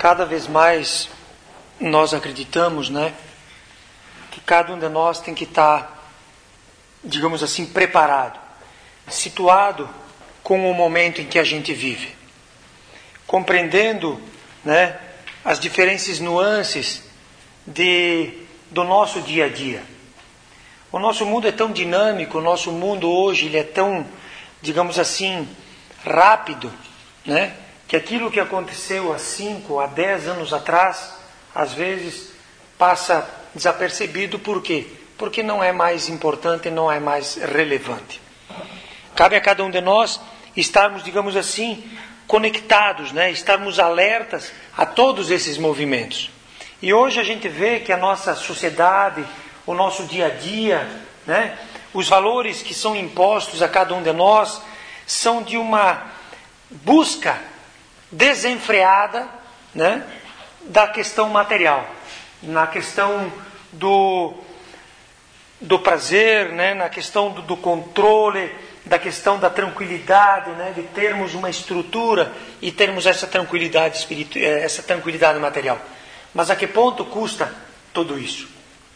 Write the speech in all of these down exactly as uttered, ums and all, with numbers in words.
cada vez mais nós acreditamos, né, que cada um de nós tem que estar, digamos assim, preparado, situado com o momento em que a gente vive, compreendendo, né, as diferentes nuances de, do nosso dia a dia. O nosso mundo é tão dinâmico, o nosso mundo hoje ele é tão, digamos assim, rápido, né, que aquilo que aconteceu há cinco, há dez anos atrás, às vezes passa desapercebido. Por quê? Porque não é mais importante, não é mais relevante. Cabe a cada um de nós estarmos, digamos assim, conectados, né? Estarmos alertas a todos esses movimentos. E hoje a gente vê que a nossa sociedade, o nosso dia a dia, né? Os valores que são impostos a cada um de nós são de uma busca desenfreada, né? Da questão material, na questão do, do prazer, né? Na questão do, do controle, da questão da tranquilidade, né? De termos uma estrutura e termos essa tranquilidade espiritual, essa tranquilidade material. Mas a que ponto custa tudo isso?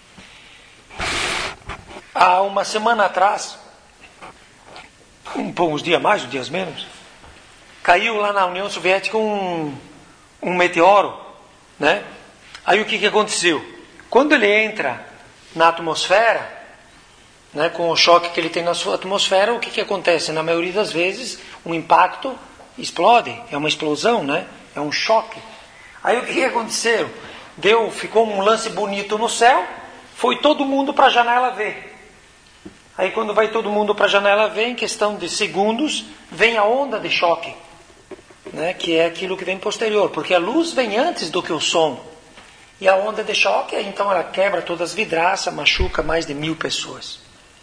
Há uma semana atrás, um, uns dias mais, uns dias menos, caiu lá na União Soviética um, um meteoro, né? Aí o que, que aconteceu? Quando ele entra na atmosfera, né, com o choque que ele tem na sua atmosfera, o que, que acontece? Na maioria das vezes, um impacto explode, é uma explosão, né? É um choque. Aí o que, que aconteceu? Deu, ficou um lance bonito no céu, foi todo mundo para a janela ver. Aí quando vai todo mundo para a janela ver, em questão de segundos, vem a onda de choque, né, que é aquilo que vem posterior, porque a luz vem antes do que o som. E a onda de choque, então ela quebra todas as vidraças, machuca mais de mil pessoas.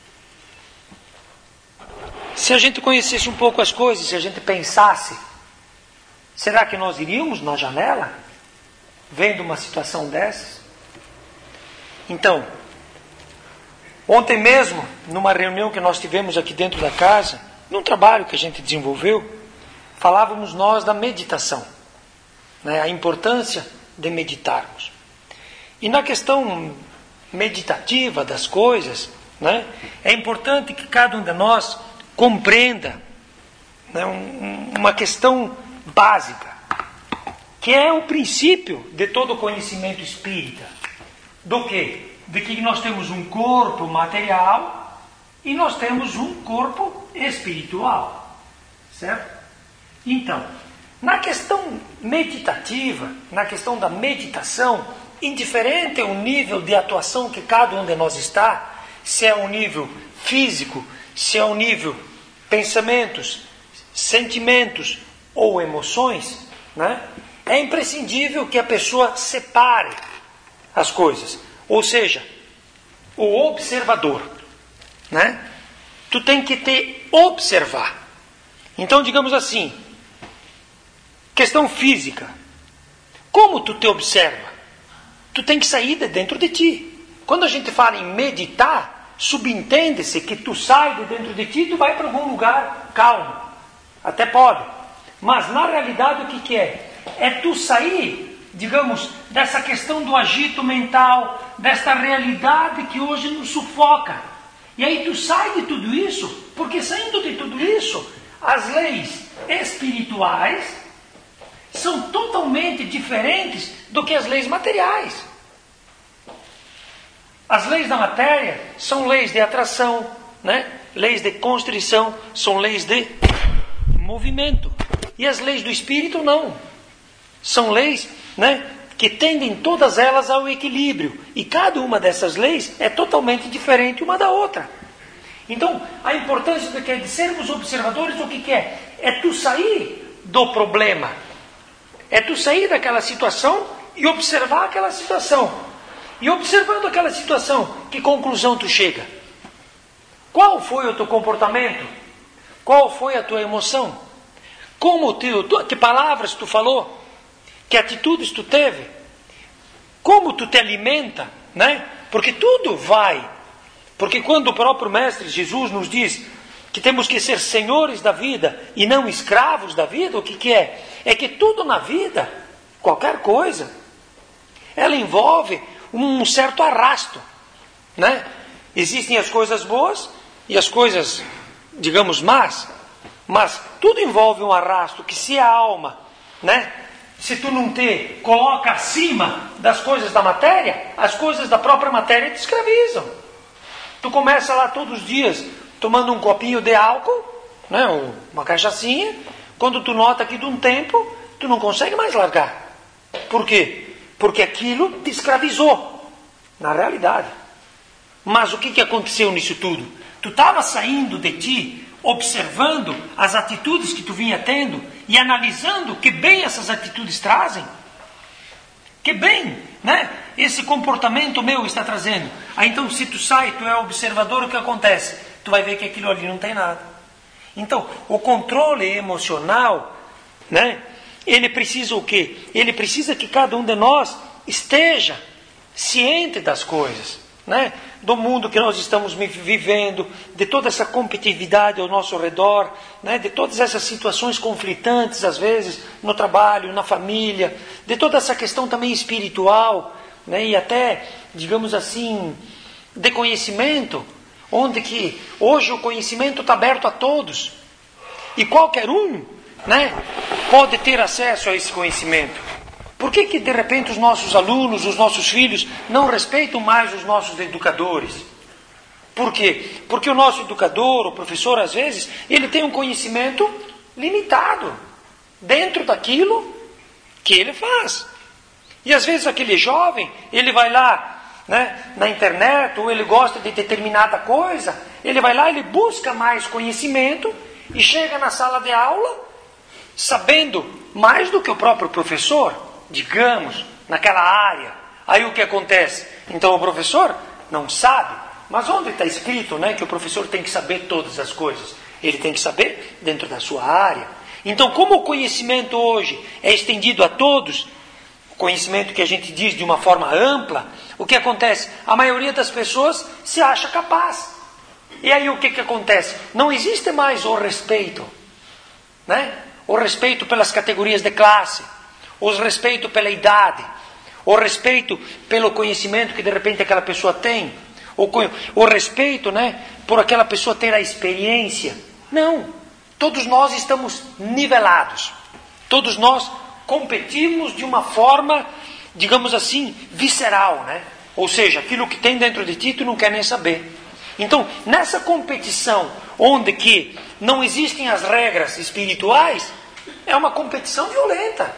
Se a gente conhecesse um pouco as coisas, se a gente pensasse, será que nós iríamos na janela, vendo uma situação dessas? Então, ontem mesmo, numa reunião que nós tivemos aqui dentro da casa, num trabalho que a gente desenvolveu, falávamos nós da meditação, né, a importância de meditarmos. E na questão meditativa das coisas, né, é importante que cada um de nós compreenda, né, um, uma questão básica, que é o princípio de todo o conhecimento espírita. Do quê? De que nós temos um corpo material e nós temos um corpo espiritual. Certo? Então, na questão meditativa, na questão da meditação, indiferente ao nível de atuação que cada um de nós está, se é um nível físico, se é um nível pensamentos, sentimentos ou emoções, né? É imprescindível que a pessoa separe as coisas. Ou seja, o observador, né? Tu tem que te observar. Então, digamos assim, questão física. Como tu te observa? Tu tem que sair de dentro de ti. Quando a gente fala em meditar, subentende-se que tu sai de dentro de ti e tu vai para algum lugar calmo. Até pode. Mas na realidade o que, que é? É tu sair, digamos, dessa questão do agito mental, desta realidade que hoje nos sufoca. E aí tu sai de tudo isso, porque saindo de tudo isso, as leis espirituais são totalmente diferentes do que as leis materiais. As leis da matéria são leis de atração, né? Leis de constrição, são leis de movimento. E as leis do espírito não. São leis, né, que tendem todas elas ao equilíbrio. E cada uma dessas leis é totalmente diferente uma da outra. Então, a importância do que é de sermos observadores, o que, que é? É tu sair do problema. É tu sair daquela situação e observar aquela situação. E observando aquela situação, que conclusão tu chega? Qual foi o teu comportamento? Qual foi a tua emoção? Como tu, tu, que palavras tu falou? Que atitudes tu teve? Como tu te alimenta, né? Porque tudo vai. Porque quando o próprio Mestre Jesus nos diz que temos que ser senhores da vida e não escravos da vida, o que, que é? É que tudo na vida, qualquer coisa, ela envolve um certo arrasto, né? Existem as coisas boas e as coisas, digamos, más, mas tudo envolve um arrasto que se a alma, né? Se tu não te coloca acima das coisas da matéria, as coisas da própria matéria te escravizam. Tu começa lá todos os dias tomando um copinho de álcool, né? Uma cachaçinha, quando tu nota que de um tempo, tu não consegue mais largar. Por quê? Porque aquilo te escravizou, na realidade. Mas o que, que aconteceu nisso tudo? Tu estava saindo de ti, observando as atitudes que tu vinha tendo e analisando que bem essas atitudes trazem. Que bem, né? Esse comportamento meu está trazendo. Aí então, se tu sai, tu é observador, o que acontece? Tu vai ver que aquilo ali não tem nada. Então, o controle emocional, né? Ele precisa o quê? Ele precisa que cada um de nós esteja ciente das coisas, né? Do mundo que nós estamos vivendo, de toda essa competitividade ao nosso redor, né? De todas essas situações conflitantes, às vezes, no trabalho, na família, de toda essa questão também espiritual, né? E até, digamos assim, de conhecimento, onde que hoje o conhecimento está aberto a todos, e qualquer um, né, pode ter acesso a esse conhecimento. Por que que de repente os nossos alunos, os nossos filhos não respeitam mais os nossos educadores? Por quê? Porque o nosso educador, o professor, às vezes, ele tem um conhecimento limitado dentro daquilo que ele faz. E às vezes aquele jovem, ele vai lá, né, na internet, ou ele gosta de determinada coisa, ele vai lá, ele busca mais conhecimento e chega na sala de aula sabendo mais do que o próprio professor, digamos, naquela área. Aí o que acontece? Então o professor não sabe. Mas onde está escrito, né, que o professor tem que saber todas as coisas? Ele tem que saber dentro da sua área. Então, como o conhecimento hoje é estendido a todos, o conhecimento que a gente diz de uma forma ampla, o que acontece? A maioria das pessoas se acha capaz. E aí o que, que acontece? Não existe mais o respeito, né? O respeito pelas categorias de classe, o respeito pela idade, o respeito pelo conhecimento que de repente aquela pessoa tem, o, o respeito, né, por aquela pessoa ter a experiência. Não, todos nós estamos nivelados, todos nós competimos de uma forma, digamos assim, visceral, né? Ou seja, aquilo que tem dentro de ti tu não quer nem saber. Então, nessa competição, onde que não existem as regras espirituais, é uma competição violenta.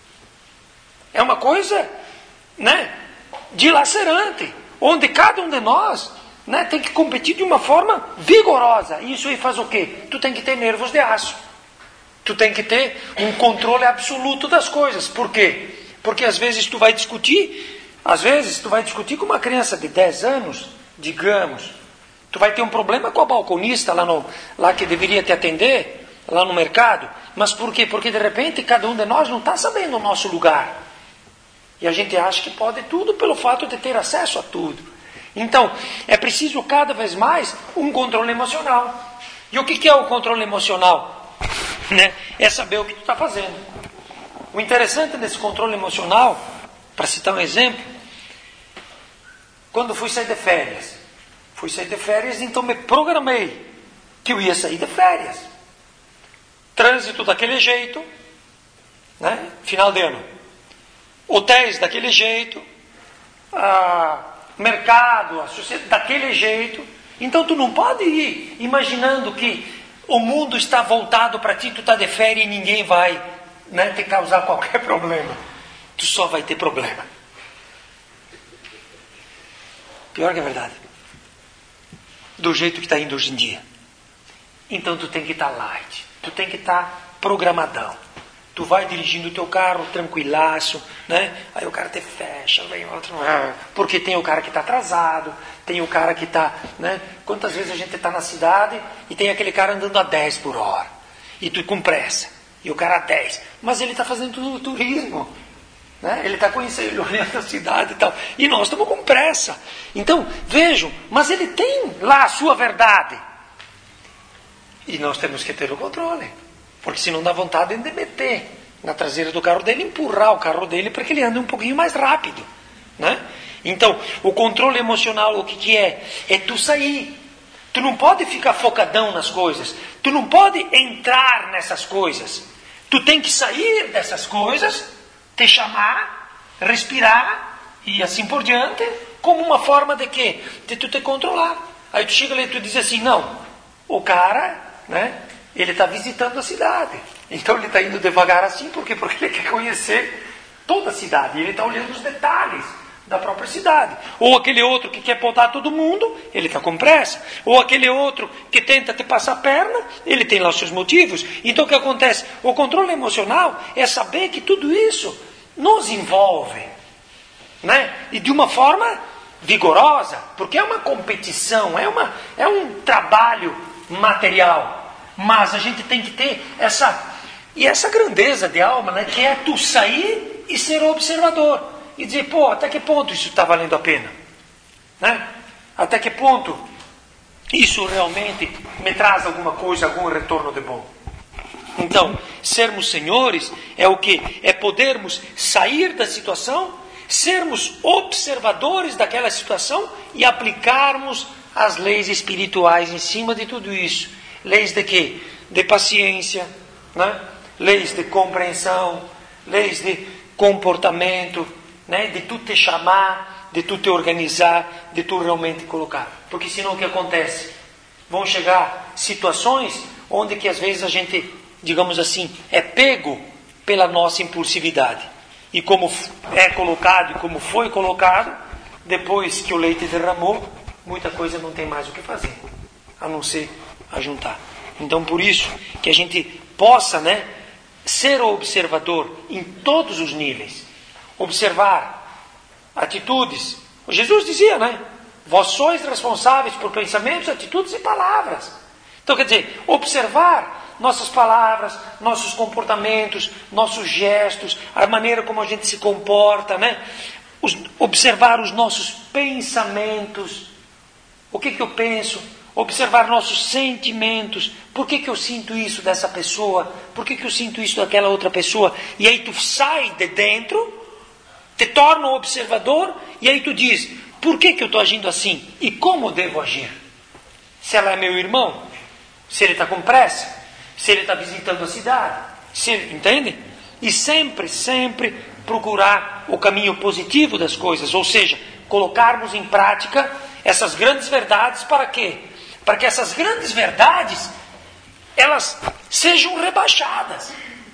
É uma coisa, né, dilacerante, onde cada um de nós, né, tem que competir de uma forma vigorosa. E isso aí faz o quê? Tu tem que ter nervos de aço. Tu tem que ter um controle absoluto das coisas. Por quê? Porque às vezes tu vai discutir, às vezes tu vai discutir com uma criança de dez anos, digamos. Tu vai ter um problema com a balconista lá, no, lá que deveria te atender, lá no mercado. Mas por quê? Porque de repente cada um de nós não está sabendo o nosso lugar. E a gente acha que pode tudo pelo fato de ter acesso a tudo. Então, é preciso cada vez mais um controle emocional. E o que, que é o controle emocional? Né? É saber o que tu está fazendo. O interessante desse controle emocional, para citar um exemplo, quando fui sair de férias, Fui sair de férias, então me programei que eu ia sair de férias. Trânsito daquele jeito, né? Final de ano. Hotéis daquele jeito, ah, mercado, a sociedade daquele jeito. Então tu não pode ir imaginando que o mundo está voltado para ti, tu está de férias e ninguém vai, né, te causar qualquer problema. Tu só vai ter problema. Pior que é verdade. Do jeito que está indo hoje em dia. Então tu tem que estar light, tu tem que estar programadão. Tu vai dirigindo o teu carro tranquilaço, né? Aí o cara te fecha, vem outro, porque tem o cara que está atrasado, tem o cara que está, né? Quantas vezes a gente está na cidade e tem aquele cara andando a dez por hora, e tu com pressa, e o cara a dez, mas ele está fazendo tudo turismo. Né? Ele está conhecendo, ele olhando a cidade e tal. E nós estamos com pressa. Então, vejam, mas ele tem lá a sua verdade. E nós temos que ter o controle. Porque senão dá vontade de meter na traseira do carro dele, empurrar o carro dele para que ele ande um pouquinho mais rápido, né? Então, o controle emocional, o que, que é? É tu sair. Tu não pode ficar focadão nas coisas. Tu não pode entrar nessas coisas. Tu tem que sair dessas coisas, te chamar, respirar e assim por diante, como uma forma de quê? De tu te controlar. Aí tu chega ali e tu diz assim, não, o cara, né, ele está visitando a cidade. Então ele está indo devagar assim, por quê? Porque ele quer conhecer toda a cidade. E ele está olhando os detalhes da própria cidade. Ou aquele outro que quer podar todo mundo, ele está com pressa. Ou aquele outro que tenta te passar a perna, ele tem lá os seus motivos. Então o que acontece? O controle emocional é saber que tudo isso nos envolve, né? E de uma forma vigorosa, porque é uma competição, é, uma, é um trabalho material. Mas a gente tem que ter essa, e essa grandeza de alma, né? Que é tu sair e ser observador. E dizer, pô, até que ponto isso está valendo a pena? Né? Até que ponto isso realmente me traz alguma coisa, algum retorno de bom? Então, sermos senhores é o quê? É podermos sair da situação, sermos observadores daquela situação e aplicarmos as leis espirituais em cima de tudo isso. Leis de quê? De paciência, né? Leis de compreensão, leis de comportamento, né? De tu te chamar, de tu te organizar, de tu realmente colocar. Porque senão o que acontece? Vão chegar situações onde que às vezes a gente, digamos assim, é pego pela nossa impulsividade. E como é colocado e como foi colocado, depois que o leite derramou, muita coisa não tem mais o que fazer, a não ser ajuntar. Então por isso que a gente possa, né, ser o observador em todos os níveis. Observar atitudes. O Jesus dizia, né? Vós sois responsáveis por pensamentos, atitudes e palavras. Então quer dizer, observar nossas palavras, nossos comportamentos, nossos gestos, a maneira como a gente se comporta, né? Os, observar os nossos pensamentos. O que que eu penso? Observar nossos sentimentos. Por que que eu sinto isso dessa pessoa? Por que que eu sinto isso daquela outra pessoa? E aí tu sai de dentro, te torna um observador, e aí tu diz, por que que eu estou agindo assim? E como devo agir? Se ela é meu irmão, se ele está com pressa, se ele está visitando a cidade, se, entende? E sempre, sempre procurar o caminho positivo das coisas, ou seja, colocarmos em prática essas grandes verdades para quê? Para que essas grandes verdades, elas sejam rebaixadas,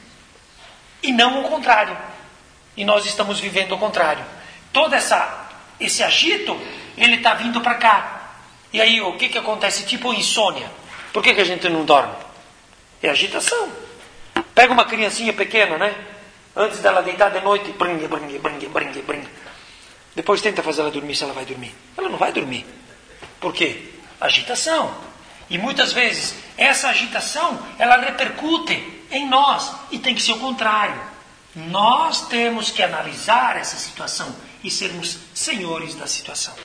e não o contrário. E nós estamos vivendo o contrário. Todo essa, esse agito, ele está vindo para cá. E aí o que, que acontece? Tipo insônia. Por que, que a gente não dorme? É agitação. Pega uma criancinha pequena, né? Antes dela deitar de noite, bringue, bringue, bringue, bringue, bringue. Depois tenta fazer ela dormir, se ela vai dormir. Ela não vai dormir. Por quê? Agitação. E muitas vezes essa agitação, ela repercute em nós. E tem que ser o contrário. Nós temos que analisar essa situação e sermos senhores da situação.